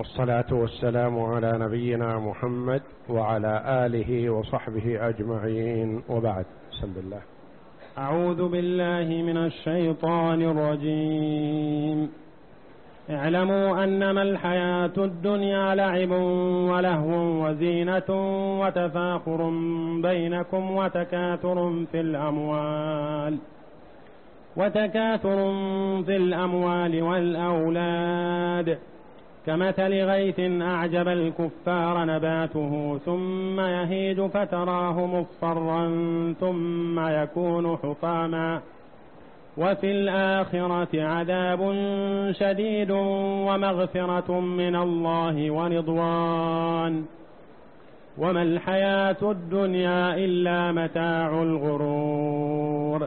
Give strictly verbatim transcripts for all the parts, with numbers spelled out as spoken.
والصلاة والسلام على نبينا محمد وعلى آله وصحبه أجمعين، وبعد. بسم الله. أعوذ بالله من الشيطان الرجيم. اعلموا أنما الحياة الدنيا لعب ولهو وزينة وتفاخر بينكم وتكاثر في الأموال وتكاثر في الأموال والأولاد كمثل غيث أعجب الكفار نباته ثم يهيج فتراه مصفرا ثم يكون حطاما وفي الآخرة عذاب شديد ومغفرة من الله ورضوان وما الحياة الدنيا إلا متاع الغرور.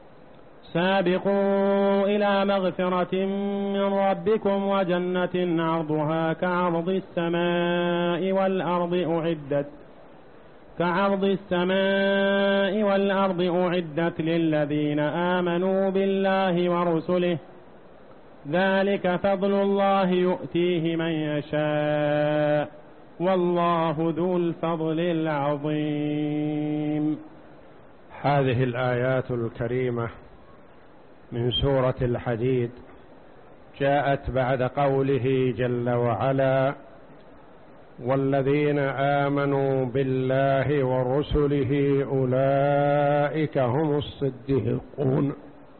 سابقوا إلى مغفرة من ربكم وجنة عرضها كعرض السماء والأرض أعدت كعرض السماء والأرض أعدت للذين آمنوا بالله ورسله ذلك فضل الله يؤتيه من يشاء والله ذو الفضل العظيم. هذه الآيات الكريمة من سورة الحديد جاءت بعد قوله جل وعلا: والذين آمنوا بالله ورسله أولئك هم الصديقون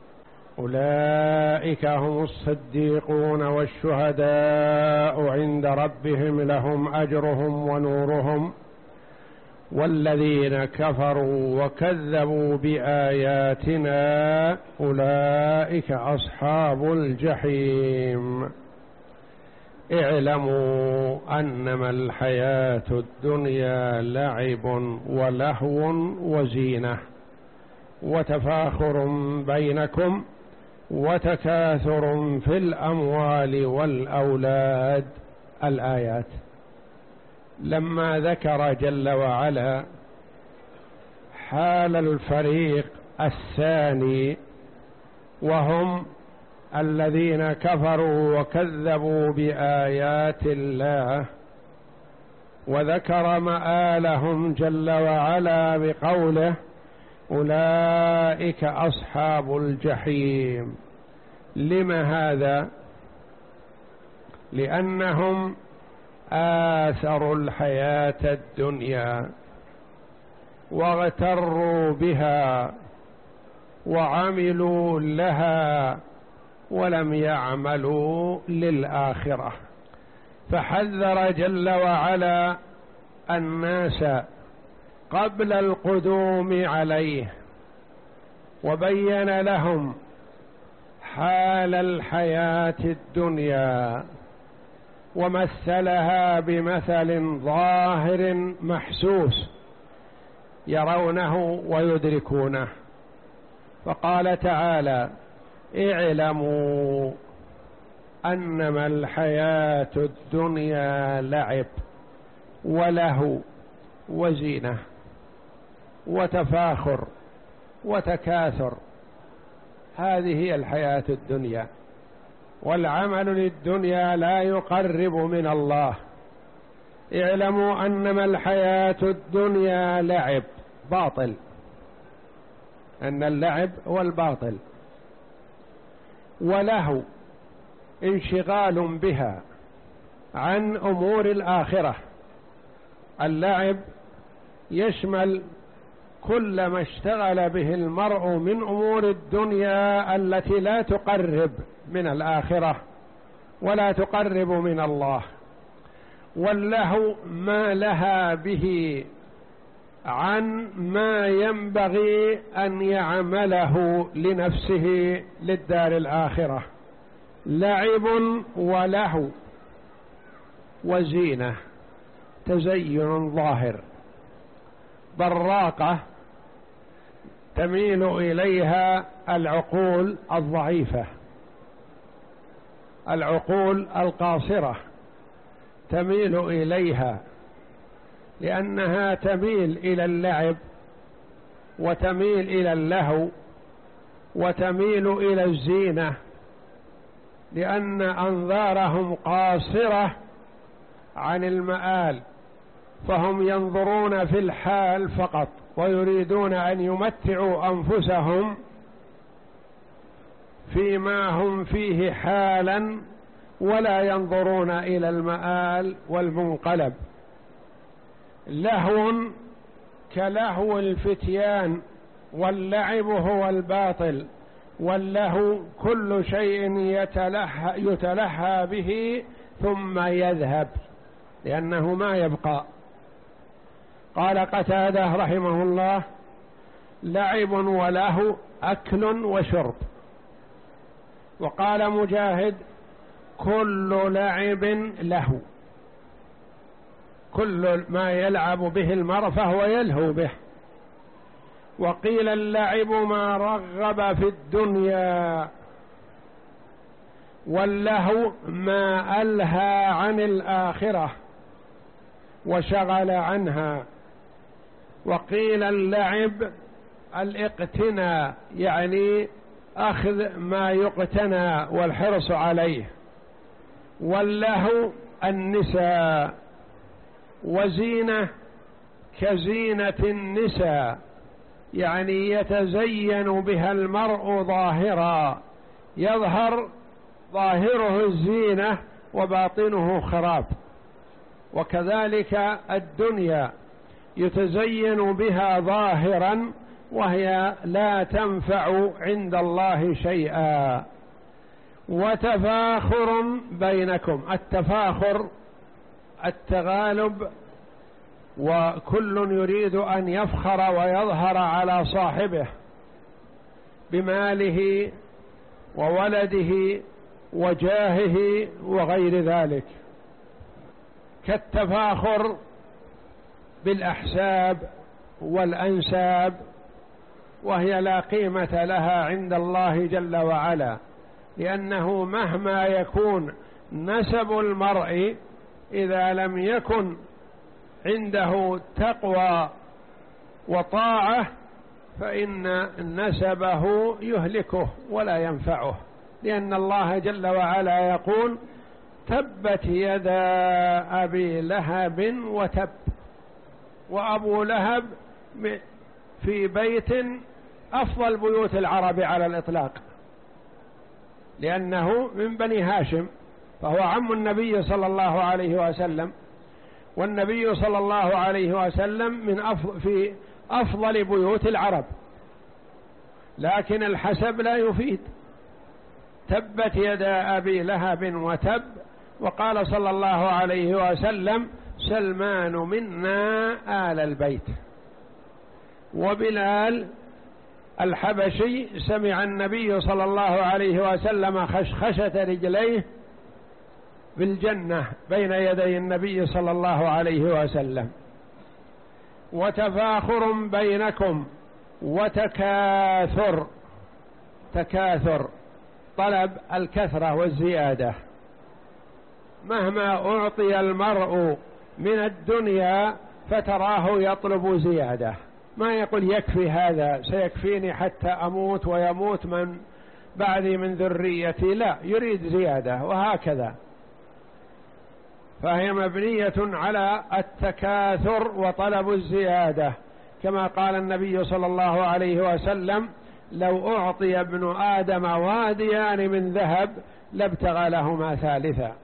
أولئك هم الصديقون والشهداء عند ربهم لهم أجرهم ونورهم والذين كفروا وكذبوا بآياتنا أولئك أصحاب الجحيم. اعلموا أنما الحياة الدنيا لعب ولهو وزينة وتفاخر بينكم وتكاثر في الأموال والأولاد. الآيات لما ذكر جل وعلا حال الفريق الثاني وهم الذين كفروا وكذبوا بآيات الله، وذكر مآلهم جل وعلا بقوله: أولئك أصحاب الجحيم. لم هذا؟ لأنهم آثروا الحياة الدنيا واغتروا بها وعملوا لها ولم يعملوا للآخرة، فحذر جل وعلا الناس قبل القدوم عليه وبين لهم حال الحياة الدنيا ومثلها بمثل ظاهر محسوس يرونه ويدركونه، فقال تعالى: اعلموا أنما الحياة الدنيا لعب ولهو وزينة وتفاخر وتكاثر. هذه هي الحياة الدنيا، والعمل للدنيا لا يقرب من الله. اعلموا أنما الحياة الدنيا لعب، باطل، أن اللعب هو الباطل، ولهو انشغال بها عن أمور الآخرة. اللعب يشمل كل ما اشتغل به المرء من أمور الدنيا التي لا تقرب من الآخرة ولا تقرب من الله، واللهو ما لها به عن ما ينبغي أن يعمله لنفسه للدار الآخرة. لعب ولهو وزينة، تزين ظاهر، براقة تميل إليها العقول الضعيفة، العقول القاصرة تميل إليها، لأنها تميل إلى اللعب وتميل إلى اللهو وتميل إلى الزينة، لأن أنظارهم قاصرة عن المآل، فهم ينظرون في الحال فقط ويريدون أن يمتعوا أنفسهم فيما هم فيه حالا، ولا ينظرون إلى المآل والمنقلب. لهو كلهو الفتيان، واللعب هو الباطل، واللهو كل شيء يتلهى, يتلهى به ثم يذهب لأنه ما يبقى. قال قتادة رحمه الله: لعب ولهو أكل وشرب. وقال مجاهد: كل لعب لهو، كل ما يلعب به المرء فهو يلهو به. وقيل اللعب ما رغب في الدنيا، واللهو ما ألهى عن الآخرة وشغل عنها. وقيل اللعب الاقتناء، يعني أخذ ما يقتنى والحرص عليه. واللهو النساء، وزينة كزينة النساء، يعني يتزين بها المرء ظاهرا، يظهر ظاهره الزينة وباطنه خراب. وكذلك الدنيا يتزين بها ظاهرا وهي لا تنفع عند الله شيئا. وتفاخر بينكم، التفاخر التغالب، وكل يريد أن يفخر ويظهر على صاحبه بماله وولده وجاهه وغير ذلك، كالتفاخر بالأحساب والأنساب، وهي لا قيمة لها عند الله جل وعلا، لأنه مهما يكون نسب المرء إذا لم يكن عنده تقوى وطاعة فإن نسبه يهلكه ولا ينفعه، لأن الله جل وعلا يقول: تبت يدا أبي لهب وتب. وأبو لهب في بيت أفضل بيوت العرب على الإطلاق، لأنه من بني هاشم، فهو عم النبي صلى الله عليه وسلم، والنبي صلى الله عليه وسلم من أفضل في أفضل بيوت العرب، لكن الحسب لا يفيد. تبت يدا أبي لهب وتب. وقال صلى الله عليه وسلم: سلمان منا آل البيت. وبلال الحبشي سمع النبي صلى الله عليه وسلم خشخشة رجليه بالجنة بين يدي النبي صلى الله عليه وسلم. وتفاخر بينكم وتكاثر، تكاثر طلب الكثرة والزيادة، مهما أعطي المرء من الدنيا فتراه يطلب زيادة، ما يقول يكفي هذا سيكفيني حتى أموت ويموت من بعدي من ذريتي، لا، يريد زيادة. وهكذا فهي مبنية على التكاثر وطلب الزيادة، كما قال النبي صلى الله عليه وسلم: لو أعطي ابن آدم واديان من ذهب لابتغى لهما ثالثا.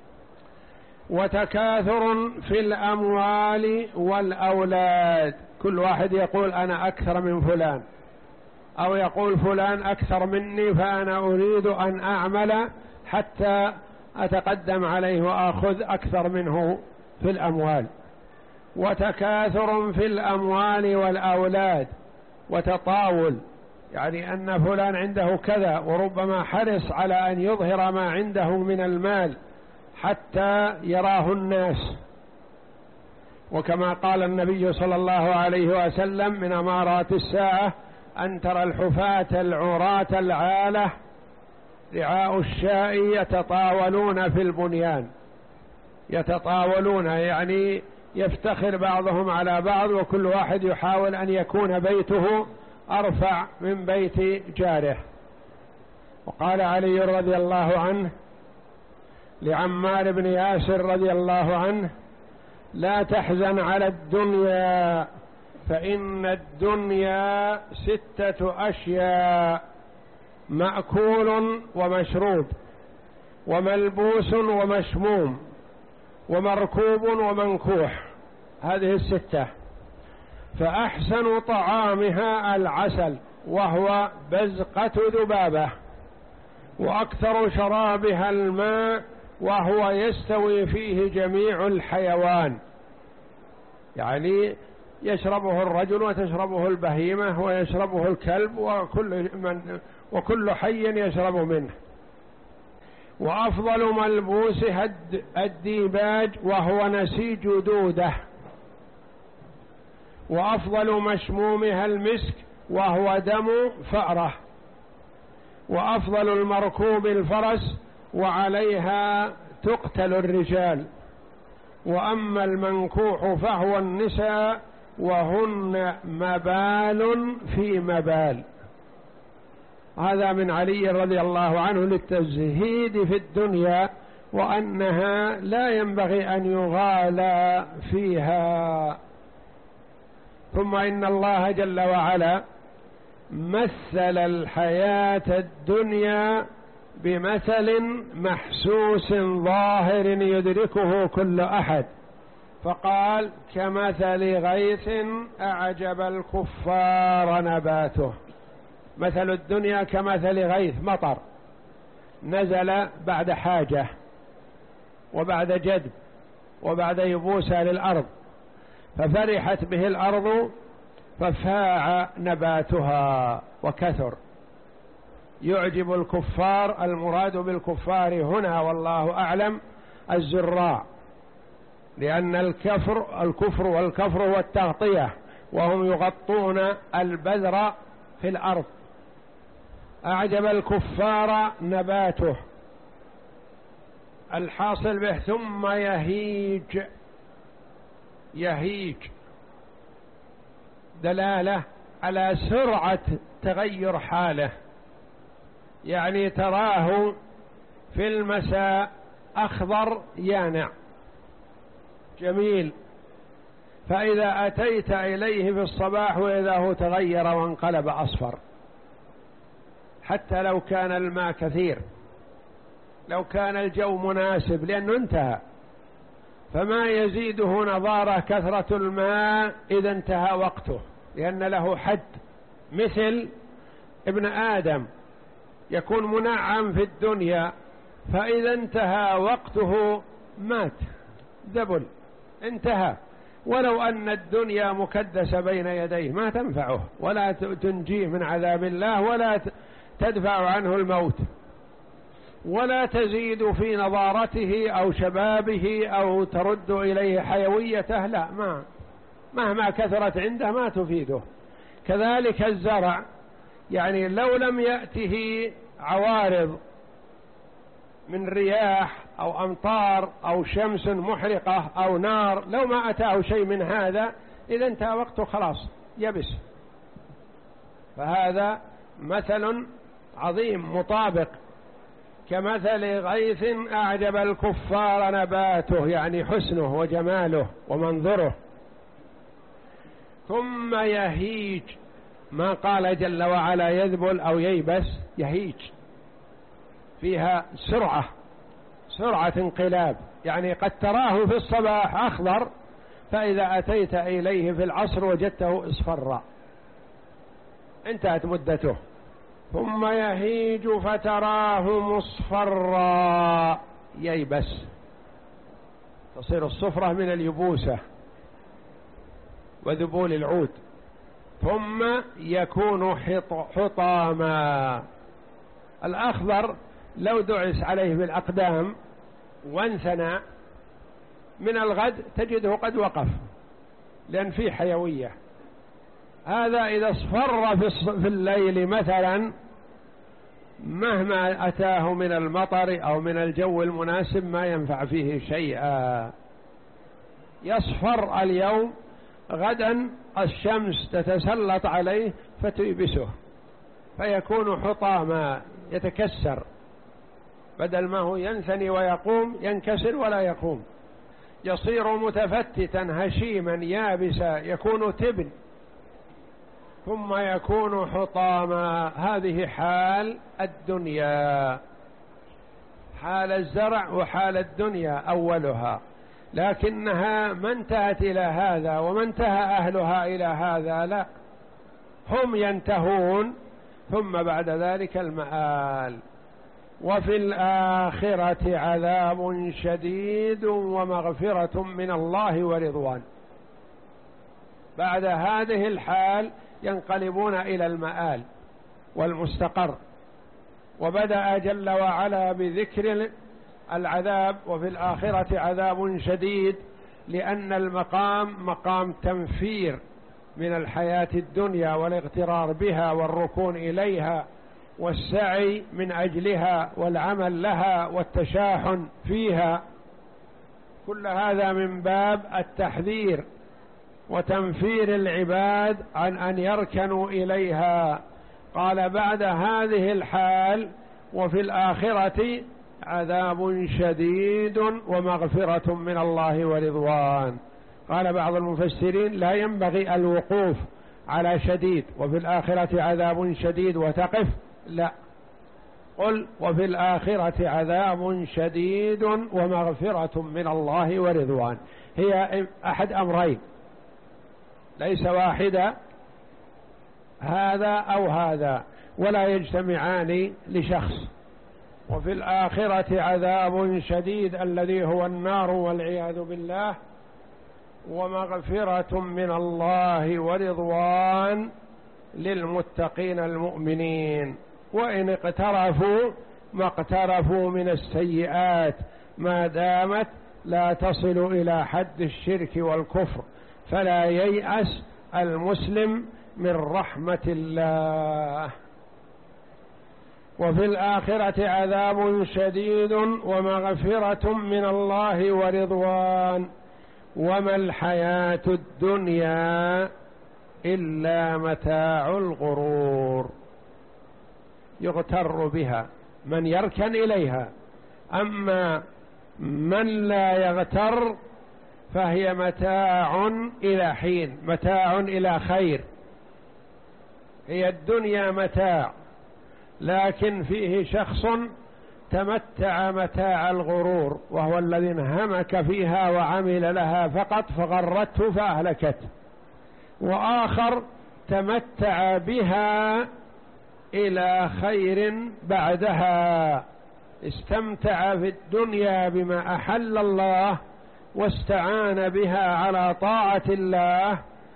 وتكاثر في الأموال والأولاد، كل واحد يقول أنا أكثر من فلان، أو يقول فلان أكثر مني فأنا أريد أن أعمل حتى أتقدم عليه وأخذ أكثر منه في الأموال. وتكاثر في الأموال والأولاد، وتطاول، يعني أن فلان عنده كذا، وربما حرص على أن يظهر ما عنده من المال حتى يراه الناس. وكما قال النبي صلى الله عليه وسلم: من أمارات الساعة أن ترى الحفاة العراة العالة رعاء الشاء يتطاولون في البنيان. يتطاولون يعني يفتخر بعضهم على بعض، وكل واحد يحاول أن يكون بيته أرفع من بيت جاره. وقال علي رضي الله عنه: لعمار بن ياسر رضي الله عنه: لا تحزن على الدنيا فإن الدنيا ستة أشياء: مأكول ومشروب، وملبوس ومشموم، ومركوب ومنكوح. هذه الستة. فأحسن طعامها العسل وهو بزقة ذبابة، وأكثر شرابها الماء وهو يستوي فيه جميع الحيوان، يعني يشربه الرجل وتشربه البهيمة ويشربه الكلب وكل, من وكل حي يشرب منه. وأفضل ملبوسها الديباج وهو نسيج دودة. وأفضل مشمومها المسك وهو دم فأرة. وأفضل المركوب الفرس وعليها تقتل الرجال. وأما المنكوح فهو النساء وهن مبال في مبال. هذا من علي رضي الله عنه للتزهيد في الدنيا، وأنها لا ينبغي أن يغالى فيها. ثم إن الله جل وعلا مثل الحياة الدنيا بمثل محسوس ظاهر يدركه كل أحد، فقال: كمثل غيث أعجب الكفار نباته. مثل الدنيا كمثل غيث، مطر نزل بعد حاجة وبعد جدب وبعد يبوسة للأرض، ففرحت به الأرض ففاع نباتها وكثر. يعجب الكفار، المراد بالكفار هنا والله أعلم الزراع، لأن الكفر الكفر والكفر هو التغطية، وهم يغطون البذر في الأرض. أعجب الكفار نباته. الحاصل به ثم يهيج. يهيج دلالة على سرعة تغير حاله، يعني تراه في المساء أخضر يانع جميل، فإذا أتيت إليه في الصباح وإذا هو تغير وانقلب أصفر، حتى لو كان الماء كثير، لو كان الجو مناسب، لأنه انتهى. فما يزيده نضارة كثرة الماء إذا انتهى وقته، لأن له حد. مثل ابن آدم يكون منعم في الدنيا، فإذا انتهى وقته مات، دبل، انتهى. ولو أن الدنيا مكدسة بين يديه ما تنفعه، ولا تنجيه من عذاب الله، ولا تدفع عنه الموت، ولا تزيد في نضارته أو شبابه أو ترد إليه حيويته، لا، ما مهما كثرت عنده ما تفيده. كذلك الزرع، يعني لو لم يأته عوارض من رياح أو أمطار أو شمس محرقة أو نار، لو ما أتاه شيء من هذا إذا انتهى وقته خلاص يبس. فهذا مثل عظيم مطابق. كمثل غيث أعجب الكفار نباته، يعني حسنه وجماله ومنظره. ثم يهيج، ما قال جل وعلا يذبل أو ييبس، يهيج فيها سرعة، سرعة انقلاب، يعني قد تراه في الصباح أخضر، فإذا أتيت إليه في العصر وجدته اصفر، انتهت مدته. ثم يهيج فتراه مصفرا، ييبس، تصير الصفرة من اليبوسة وذبول العود. ثم يكون حطاما. الأخضر لو دعس عليه بالأقدام وانثنى، من الغد تجده قد وقف لأن فيه حيوية. هذا إذا اصفر في الليل مثلا، مهما أتاه من المطر أو من الجو المناسب ما ينفع فيه شيئا. يصفر اليوم، غدا الشمس تتسلط عليه فتيبسه، فيكون حطاما، يتكسر. بدل ما هو ينثني ويقوم ينكسر ولا يقوم، يصير متفتتا هشيما يابسا، يكون تبن ثم يكون حطاما. هذه حال الدنيا، حال الزرع وحال الدنيا أولها، لكنها ما انتهت إلى هذا وما انتهى أهلها إلى هذا، لا، هم ينتهون ثم بعد ذلك المآل. وفي الآخرة عذاب شديد ومغفرة من الله ورضوان. بعد هذه الحال ينقلبون إلى المآل والمستقر. وبدأ جل وعلا بذكر العذاب وفي الآخرة عذاب شديد، لأن المقام مقام تنفير من الحياة الدنيا والاغترار بها والركون إليها والسعي من أجلها والعمل لها والتشاحن فيها، كل هذا من باب التحذير وتنفير العباد عن أن يركنوا إليها. قال بعد هذه الحال وفي الآخرة عذاب شديد ومغفرة من الله ورضوان. قال بعض المفسرين لا ينبغي الوقوف على شديد وفي الآخرة عذاب شديد وتقف، لا، قل وفي الآخرة عذاب شديد ومغفرة من الله ورضوان. هي أحد أمرين ليس واحدة، هذا أو هذا، ولا يجتمعان لشخص. وفي الآخرة عذاب شديد الذي هو النار والعياذ بالله، ومغفرة من الله ورضوان للمتقين المؤمنين، وإن اقترفوا ما اقترفوا من السيئات ما دامت لا تصل إلى حد الشرك والكفر، فلا ييأس المسلم من رحمة الله. وفي الآخرة عذاب شديد ومغفرة من الله ورضوان، وما الحياة الدنيا إلا متاع الغرور. يغتر بها من يركن إليها، أما من لا يغتر فهي متاع إلى حين، متاع إلى خير. هي الدنيا متاع، لكن فيه شخص تمتع متاع الغرور، وهو الذي انهمك فيها وعمل لها فقط فغرته فأهلكته، وآخر تمتع بها إلى خير بعدها، استمتع في الدنيا بما أحل الله واستعان بها على طاعة الله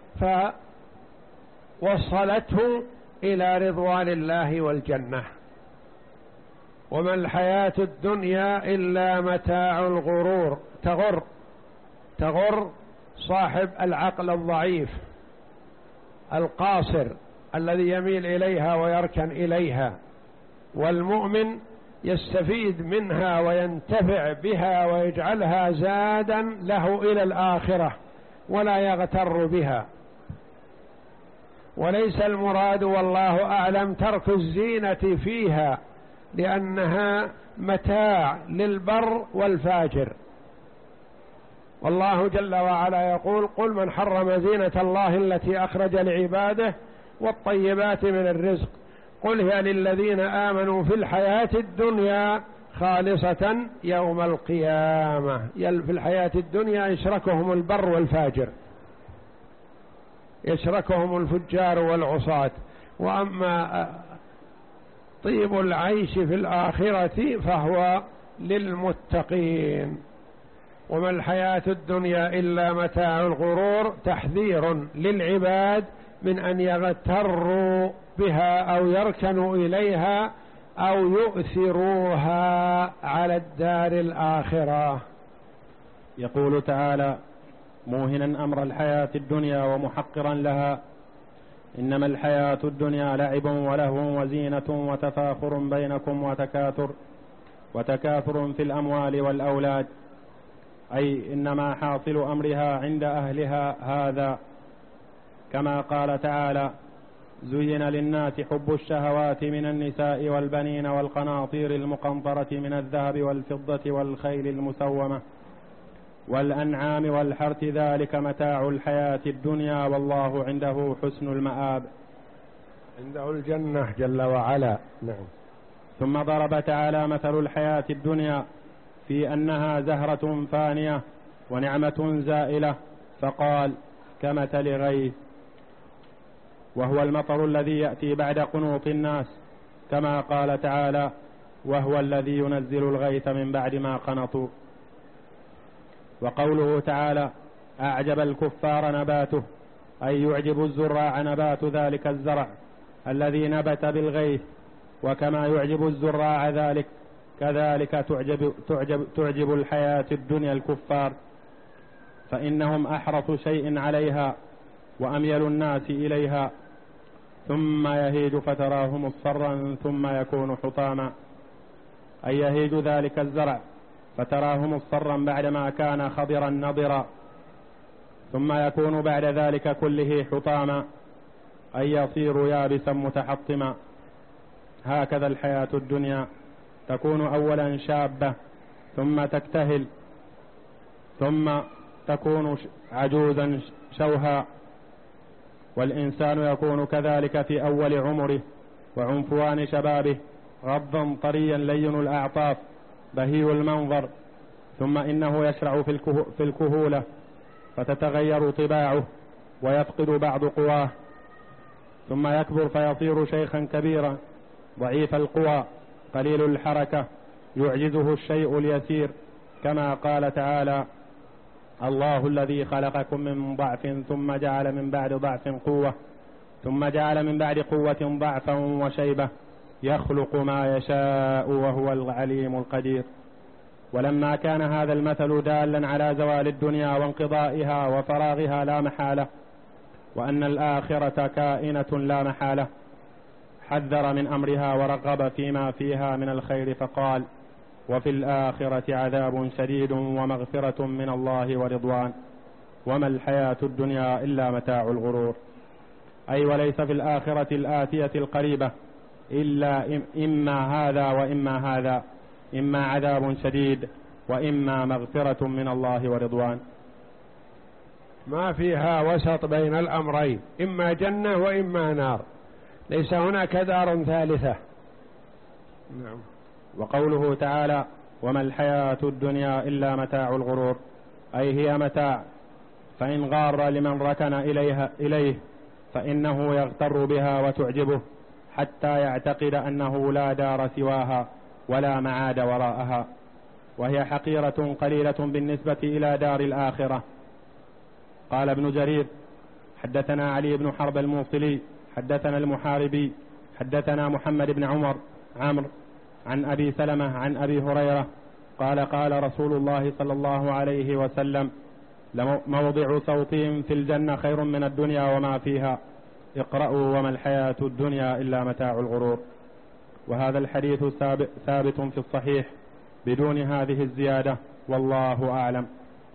فوصلته إلى رضوان الله والجنة. وما الحياة الدنيا إلا متاع الغرور. تغر تغر صاحب العقل الضعيف القاصر الذي يميل إليها ويركن إليها، والمؤمن يستفيد منها وينتفع بها ويجعلها زادا له إلى الآخرة ولا يغتر بها. وليس المراد والله أعلم ترك الزينة فيها، لأنها متاع للبر والفاجر. والله جل وعلا يقول قل من حرم زينة الله التي أخرج لعباده والطيبات من الرزق قل هي للذين آمنوا في الحياة الدنيا خالصة يوم القيامة. في الحياة الدنيا يشركهم البر والفاجر، يشركهم الفجار والعصاة. وأما طيب العيش في الآخرة فهو للمتقين. وما الحياة الدنيا إلا متاع الغرور، تحذير للعباد من أن يغتروا بها أو يركنوا إليها أو يؤثروها على الدار الآخرة. يقول تعالى موهنا أمر الحياة الدنيا ومحقرا لها: إنما الحياة الدنيا لعب ولهو وزينة وتفاخر بينكم وتكاثر وتكاثر في الأموال والأولاد، أي إنما حاصل أمرها عند أهلها هذا، كما قال تعالى: زين للناس حب الشهوات من النساء والبنين والقناطير المقنطرة من الذهب والفضة والخيل المسومة والأنعام والحرث ذلك متاع الحياة الدنيا والله عنده حسن المآب. عنده الجنة جل وعلا. نعم. ثم ضرب تعالى مثل الحياة الدنيا في أنها زهرة فانية ونعمة زائلة، فقال كمثل غيث، وهو المطر الذي يأتي بعد قنوط الناس، كما قال تعالى وهو الذي ينزل الغيث من بعد ما قنطوا. وقوله تعالى أعجب الكفار نباته، أي يعجب الزراع نبات ذلك الزرع الذي نبت بالغيث، وكما يعجب الزراع ذلك كذلك تعجب, تعجب, تعجب الحياة الدنيا الكفار، فإنهم أحرص شيء عليها وأميل الناس إليها، ثم يهيج فتراه مصفرا ثم يكون حطاما، أي يهيج ذلك الزرع فتراه مصفرا بعدما كان خضرا نضرا، ثم يكون بعد ذلك كله حطاما، أي يصير يابسا متحطما. هكذا الحياة الدنيا تكون أولا شابة ثم تكتهل ثم تكون عجوزا شوها، والإنسان يكون كذلك في أول عمره وعنفوان شبابه غضا طريا لين الأعطاف بهي المنظر، ثم إنه يشرع في الكهولة فتتغير طباعه ويفقد بعض قواه، ثم يكبر فيصير شيخا كبيرا ضعيف القوى قليل الحركة يعجزه الشيء اليسير، كما قال تعالى الله الذي خلقكم من ضعف ثم جعل من بعد ضعف قوة ثم جعل من بعد قوة ضعفا وشيبة يخلق ما يشاء وهو العليم القدير. ولما كان هذا المثل دالا على زوال الدنيا وانقضائها وفراغها لا محالة، وأن الآخرة كائنة لا محالة، حذر من أمرها ورغب فيما فيها من الخير، فقال وفي الآخرة عذاب شديد ومغفرة من الله ورضوان وما الحياة الدنيا إلا متاع الغرور. أي وليس في الآخرة الآتية القريبة إلا إما هذا وإما هذا، إما عذاب شديد وإما مغفرة من الله ورضوان، ما فيها وسط بين الأمرين، إما جنة وإما نار، ليس هناك دار ثالثة. نعم. وقوله تعالى وما الحياة الدنيا إلا متاع الغرور، أي هي متاع، فإن غار لمن ركن إليها إليه فإنه يغتر بها وتعجبه حتى يعتقد أنه لا دار سواها ولا معاد وراءها، وهي حقيرة قليلة بالنسبة إلى دار الآخرة. قال ابن جرير حدثنا علي بن حرب الموصلي حدثنا المحاربي حدثنا محمد بن عمر عمرو عن أبي سلمة عن أبي هريرة قال قال رسول الله صلى الله عليه وسلم لموضع صوتهم في الجنة خير من الدنيا وما فيها، اقرأوا وما الحياة الدنيا إلا متاع الغرور. وهذا الحديث ثابت في الصحيح بدون هذه الزيادة، والله أعلم.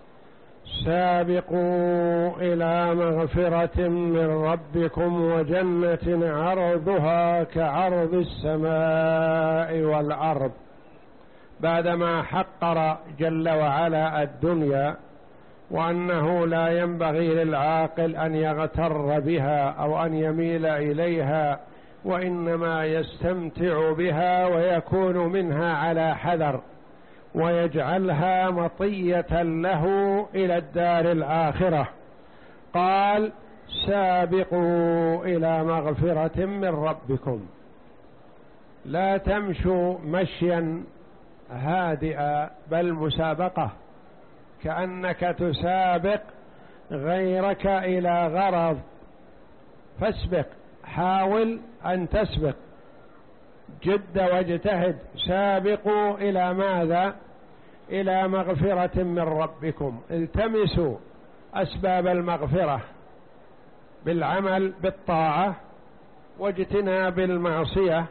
سابقوا إلى مغفرة من ربكم وجنة عرضها كعرض السماء والأرض. بعدما حقر جل وعلا الدنيا وأنه لا ينبغي للعاقل أن يغتر بها أو أن يميل إليها، وإنما يستمتع بها ويكون منها على حذر ويجعلها مطية له إلى الدار الآخرة، قال سابقوا إلى مغفرة من ربكم. لا تمشوا مشيا هادئا بل مسابقة، كأنك تسابق غيرك إلى غرض، فاسبق، حاول أن تسبق، جد واجتهد. سابقوا إلى ماذا؟ إلى مغفرة من ربكم. التمسوا أسباب المغفرة بالعمل بالطاعة واجتناب المعصية،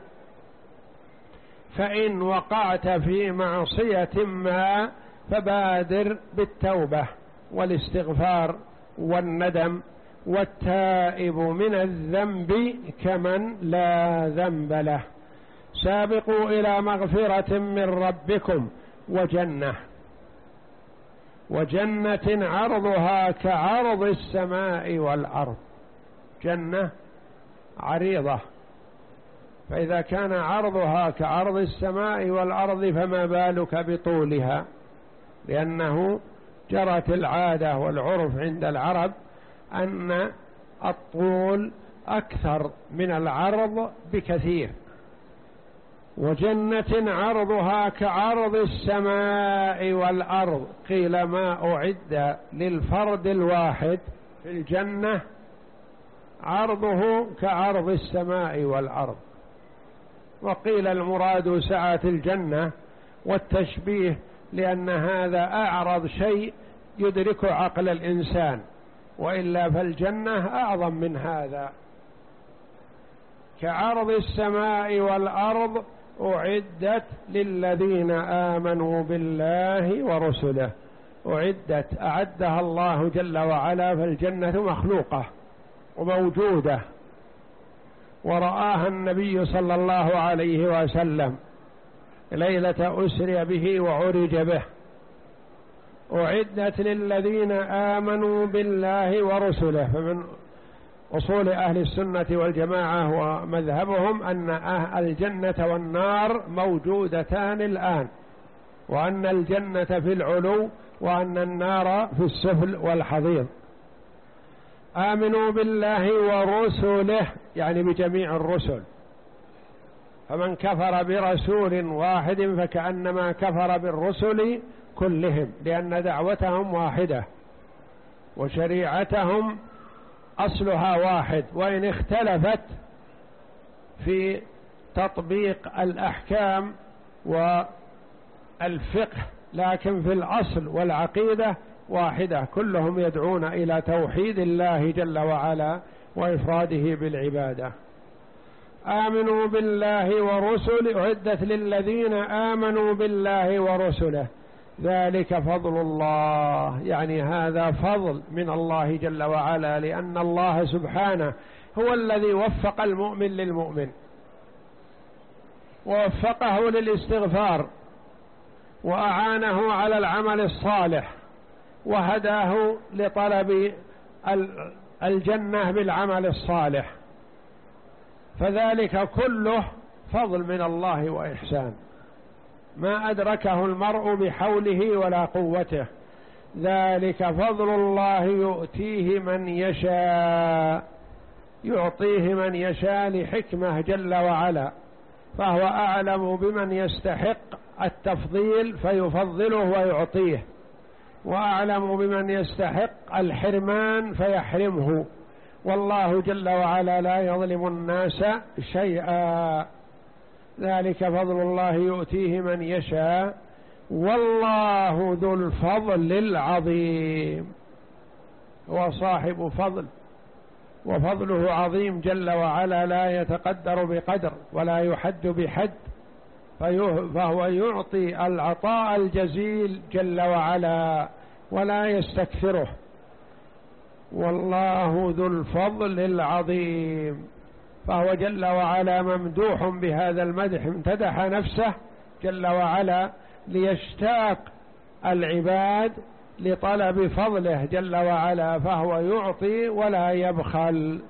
فإن وقعت في معصية ما فبادر بالتوبة والاستغفار والندم والتائب من الذنب كمن لا ذنب له. سابقوا إلى مغفرة من ربكم وجنة وجنة عرضها كعرض السماء والأرض. جنة عريضة، فإذا كان عرضها كعرض السماء والأرض فما بالك بطولها، لأنه جرت العادة والعرف عند العرب أن الطول أكثر من العرض بكثير. وجنة عرضها كعرض السماء والأرض، قيل ما أعد للفرد الواحد في الجنة عرضه كعرض السماء والأرض، وقيل المراد سعة الجنة، والتشبيه لأن هذا أعرض شيء يدرك عقل الإنسان، وإلا فالجنة أعظم من هذا. كعرض السماء والأرض أعدت للذين آمنوا بالله ورسله. أعدت أعدها الله جل وعلا، فالجنة مخلوقة وموجودة، ورآها النبي صلى الله عليه وسلم ليلة أسري به وعرج به. أعدت للذين آمنوا بالله ورسله. فمن أصول أهل السنة والجماعة ومذهبهم أن الجنة والنار موجودتان الآن، وأن الجنة في العلو وأن النار في السفل والحضيض. آمنوا بالله ورسله يعني بجميع الرسل، فمن كفر برسول واحد فكأنما كفر بالرسل كلهم، لأن دعوتهم واحدة وشريعتهم أصلها واحد، وإن اختلفت في تطبيق الأحكام والفقه لكن في الأصل والعقيدة واحدة، كلهم يدعون إلى توحيد الله جل وعلا وإفراده بالعبادة. آمنوا بالله ورسله، أعدت للذين آمنوا بالله ورسله، ذلك فضل الله، يعني هذا فضل من الله جل وعلا، لأن الله سبحانه هو الذي وفق المؤمن للمؤمن ووفقه للاستغفار وأعانه على العمل الصالح وهداه لطلب الجنة بالعمل الصالح، فذلك كله فضل من الله وإحسان ما أدركه المرء بحوله ولا قوته. ذلك فضل الله يؤتيه من يشاء، يعطيه من يشاء لحكمة جل وعلا، فهو أعلم بمن يستحق التفضيل فيفضله ويعطيه، وأعلم بمن يستحق الحرمان فيحرمه، والله جل وعلا لا يظلم الناس شيئا. ذلك فضل الله يؤتيه من يشاء والله ذو الفضل العظيم. هو صاحب فضل وفضله عظيم جل وعلا، لا يتقدر بقدر ولا يحد بحد، فهو يعطي العطاء الجزيل جل وعلا ولا يستكثره. والله ذو الفضل العظيم، فهو جل وعلا ممدوح بهذا المدح، امتدح نفسه جل وعلا ليشتاق العباد لطلب فضله جل وعلا، فهو يعطي ولا يبخل.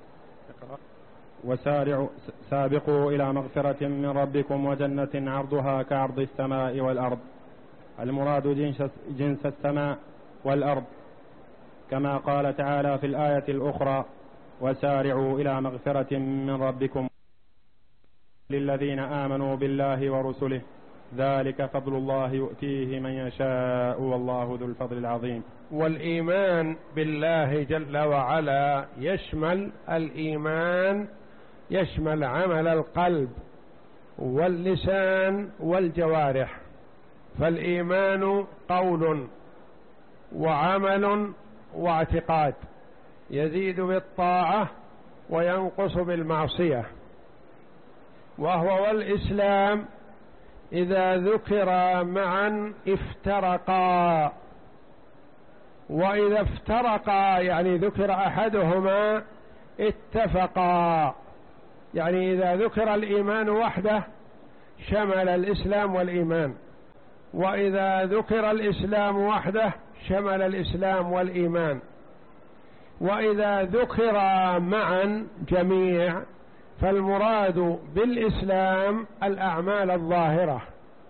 وسارعوا سابقوا إلى مغفرة من ربكم وجنة عرضها كعرض السماء والأرض، المراد جنس, جنس السماء والأرض، كما قال تعالى في الآية الأخرى وسارعوا إلى مغفرة من ربكم للذين آمنوا بالله ورسله ذلك فضل الله يؤتيه من يشاء والله ذو الفضل العظيم. والإيمان بالله جل وعلا يشمل الإيمان يشمل عمل القلب واللسان والجوارح، فالإيمان قول وعمل واعتقاد، يزيد بالطاعة وينقص بالمعصية. وهو والإسلام إذا ذكر معا افترقا، وإذا افترقا يعني ذكر أحدهما اتفقا، يعني إذا ذكر الإيمان وحده شمل الإسلام والإيمان، وإذا ذكر الإسلام وحده شمل الإسلام والإيمان، وإذا ذكر معا جميع فالمراد بالإسلام الأعمال الظاهرة،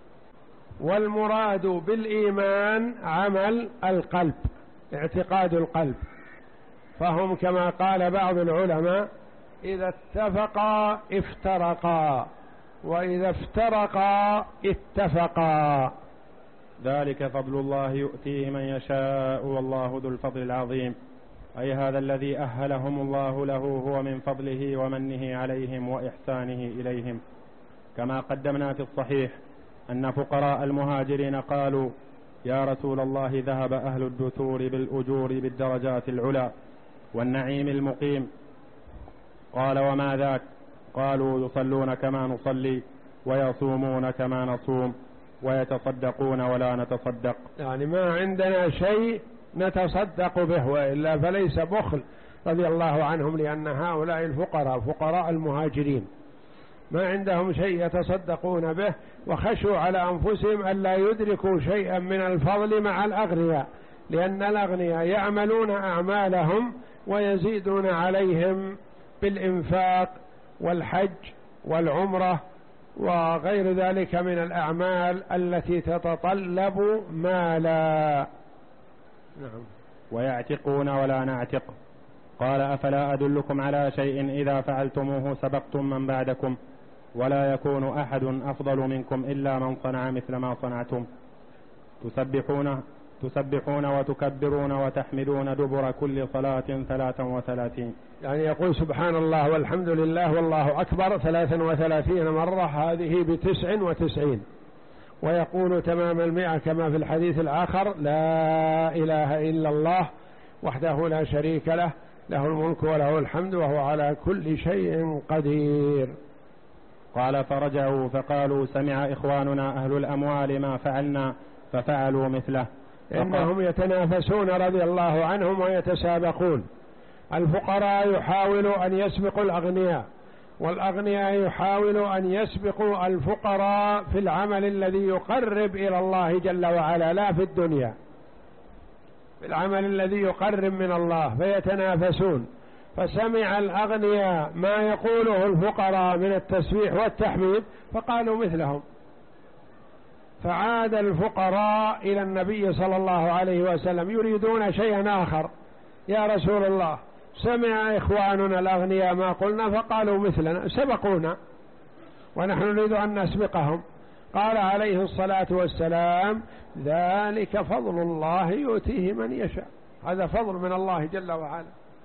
والمراد بالإيمان عمل القلب، اعتقاد القلب. فهم كما قال بعض العلماء إذا اتفقا افترقا، وإذا افترقا اتفقا. ذلك فضل الله يؤتيه من يشاء والله ذو الفضل العظيم، أي هذا الذي أهلهم الله له هو من فضله ومنه عليهم وإحسانه إليهم. كما قدمنا في الصحيح أن فقراء المهاجرين قالوا يا رسول الله ذهب أهل الدثور بالأجور بالدرجات العلى والنعيم المقيم. قال وما ذاك؟ قالوا يصلون كما نصلي ويصومون كما نصوم ويتصدقون ولا نتصدق، يعني ما عندنا شيء نتصدق به، وإلا فليس بخل رضي الله عنهم، لأن هؤلاء الفقراء فقراء المهاجرين ما عندهم شيء يتصدقون به، وخشوا على أنفسهم أن لا يدركوا شيئا من الفضل مع الأغنياء، لأن الأغنياء يعملون أعمالهم ويزيدون عليهم بالإنفاق والحج والعمرة وغير ذلك من الأعمال التي تتطلب مالا. نعم. ويعتقون ولا نعتق. قال أفلا أدلكم على شيء إذا فعلتموه سبقتم من بعدكم ولا يكون أحد أفضل منكم إلا من صنع مثل ما صنعتم، تسبحون تسبحون وتكبرون وتحمدون دبر كل صلاة ثلاثا وثلاثين، يعني يقول سبحان الله والحمد لله والله أكبر ثلاثا وثلاثين مرة، هذه بتسع وتسعين، ويقول تمام المئة كما في الحديث الآخر لا إله إلا الله وحده لا شريك له له الملك وله الحمد وهو على كل شيء قدير. قال فرجعوا فقالوا سمع إخواننا أهل الأموال ما فعلنا ففعلوا مثله، إنهم يتنافسون رضي الله عنهم ويتسابقون. الفقراء يحاولوا أن يسبقوا الأغنياء، والأغنياء يحاولوا أن يسبقوا الفقراء في العمل الذي يقرب إلى الله جل وعلا، لا في الدنيا، في العمل الذي يقرب من الله، فيتنافسون. فسمع الأغنياء ما يقوله الفقراء من التسبيح والتحميد فقالوا مثلهم، فعاد الفقراء إلى النبي صلى الله عليه وسلم يريدون شيئا آخر. يا رسول الله سمع إخواننا الأغنياء ما قلنا فقالوا مثلنا، سبقونا ونحن نريد أن نسبقهم. قال عليه الصلاة والسلام ذلك فضل الله يؤتيه من يشاء، هذا فضل من الله جل وعلا،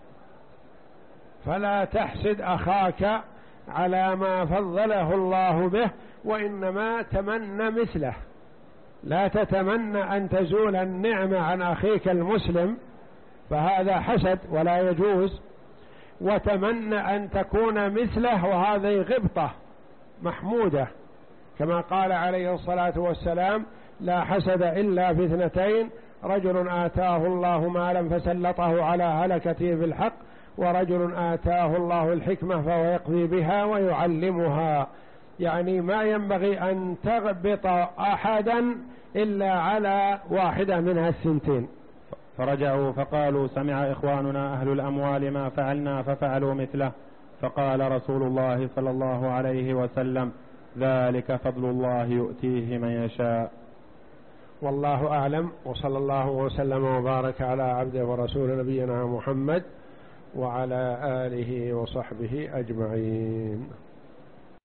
فلا تحسد أخاك على ما فضله الله به، وإنما تمنى مثله. لا تتمنى أن تزول النعمة عن أخيك المسلم، فهذا حسد ولا يجوز، وتمنى أن تكون مثله، وهذه غبطة محمودة، كما قال عليه الصلاة والسلام لا حسد إلا في اثنتين: رجل آتاه الله مالا فسلطه على هلكته بالحق، ورجل آتاه الله الحكمة فهو يقضي بها ويعلمها. يعني ما ينبغي أن تغبط أحدا إلا على واحدة منها الثنتين. فرجعوا فقالوا سمع إخواننا أهل الأموال ما فعلنا ففعلوا مثله، فقال رسول الله صلى الله عليه وسلم ذلك فضل الله يؤتيه من يشاء. والله أعلم، وصلى الله وسلم وبارك على عبده ورسول نبينا محمد وعلى آله وصحبه أجمعين.